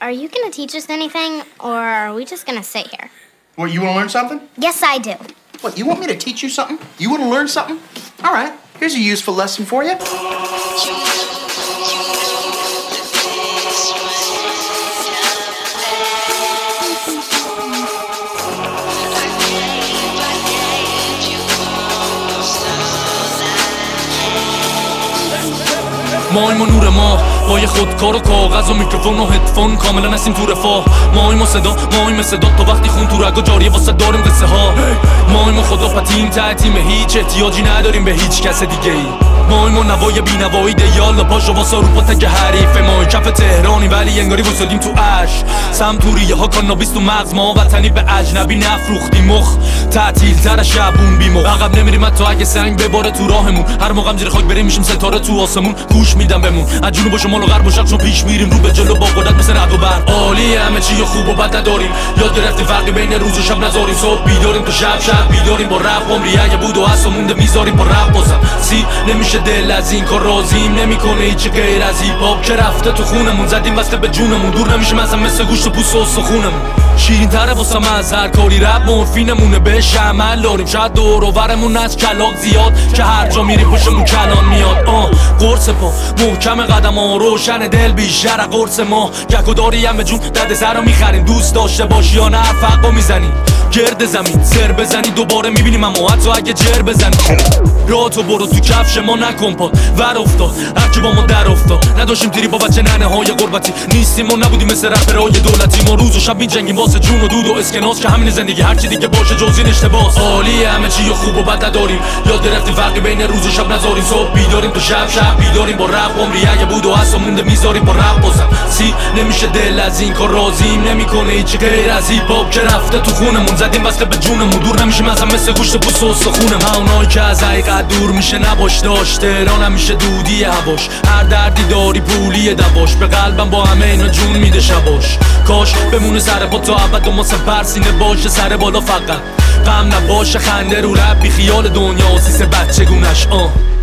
are you gonna teach us anything, or are we just gonna sit here? What, you want to learn something? Yes, I do. What, you want me to teach you something? You want to learn something? All right, here's a useful lesson for you. ما نور ما با یه خودکار و کاغذ و میکروفون و هدفون کاملا نسیم تو رفاه ما صدا ما صدا تا وقتی خون تو رگا جاریه واسه داریم قصه ها ما خدا پتیم تعتیم هیچ احتیاجی نداریم به هیچ کس دیگه ای ما نوای بی نوایی ده یالا پاشو واسه رو با تک حریف ما کف تهرانی ولی انگاری وسادیم تو اش سمتوریه ها کانابیس تو مغز ما وطنی به اجنبی نفروختی مخ تعطیل تر شبون بیمو عقب نمیریم حتی اگه سنگ بباره تو راهمون هر موقع زیر خاک بریم میشیم ستاره تو آسمون گوش میدم بمون از جنوب و شمال و غرب و شرق چون پیش میریم رو به جلو با قدرت مثل رعد و برق عالی همه چی خوب و بد نداریم یاد گرفتیم فرقی بین روز و شب نذاریم صبح بیداریم تو شب بیداریم با رپ عمری اگه بود و هست و مونده میذاریم با رپ بازم نمیشه دل از این کار راضیم نمیکنه هیچی غیر از هیپ هاپ که رفته تو خونمون زدیم واسه به جونمون دور نمیشه مثل گوشت و پوست و استخونمون شیرین تره واسم از هر کاری رپ مورفینمونه بهش عمل داریم شاید دور و برمون از کلاغ زیاد که هر جا میری پشتمون کلان میاد قرص پا محکم قدم ها روشن دل بیشتر قرص ما گک و داری هم به جون درد سر رو میخریم دوست داشته باشی یا نه فرقا میزنی گرد زمین سر بزنی دوباره میبینیم اما حتی اگه جر بزنی راه تو برو تو کفش ما نکن پاد ور افتاد هرکی با ما در افتاد نداشتیم تیری با بچه ننه های غربتی نیستیم ما نبودیم مثل رپرهای دولتی ما روز و شب میجنگیم واسه جون و دود و اسکناس که همین زندگی هرچی دیگه باشه جز این اشتباس عالی همه چی خوب و بد نداریم یاد گرفتیم فرقی بین روز و شب نذاریم صبح بیداریم تو شب بیداریم با رپ عمری اگه بود و هست و مونده میذاریم با رپ بازم نمیشه دل از این کار راضیم نمیکنه هیچی غیر از هیپ هاپ که رفته تو خونمون زدیم واسه به جونمون دور نمیشیم مثل گوشت پوست و استخونمون اونایی که از حقیقت دور میشه نباش داشت تهران همیشه دودی هواش هر دردی داری پولی دواش به قلبم با همه اینا جون میده شباش کاش بمونه سر پا تا ابد و ما سپر سینه باشه سر بالا فقط غم نباشه خنده رو رپ بی خیال دنیا و سیس بچگونش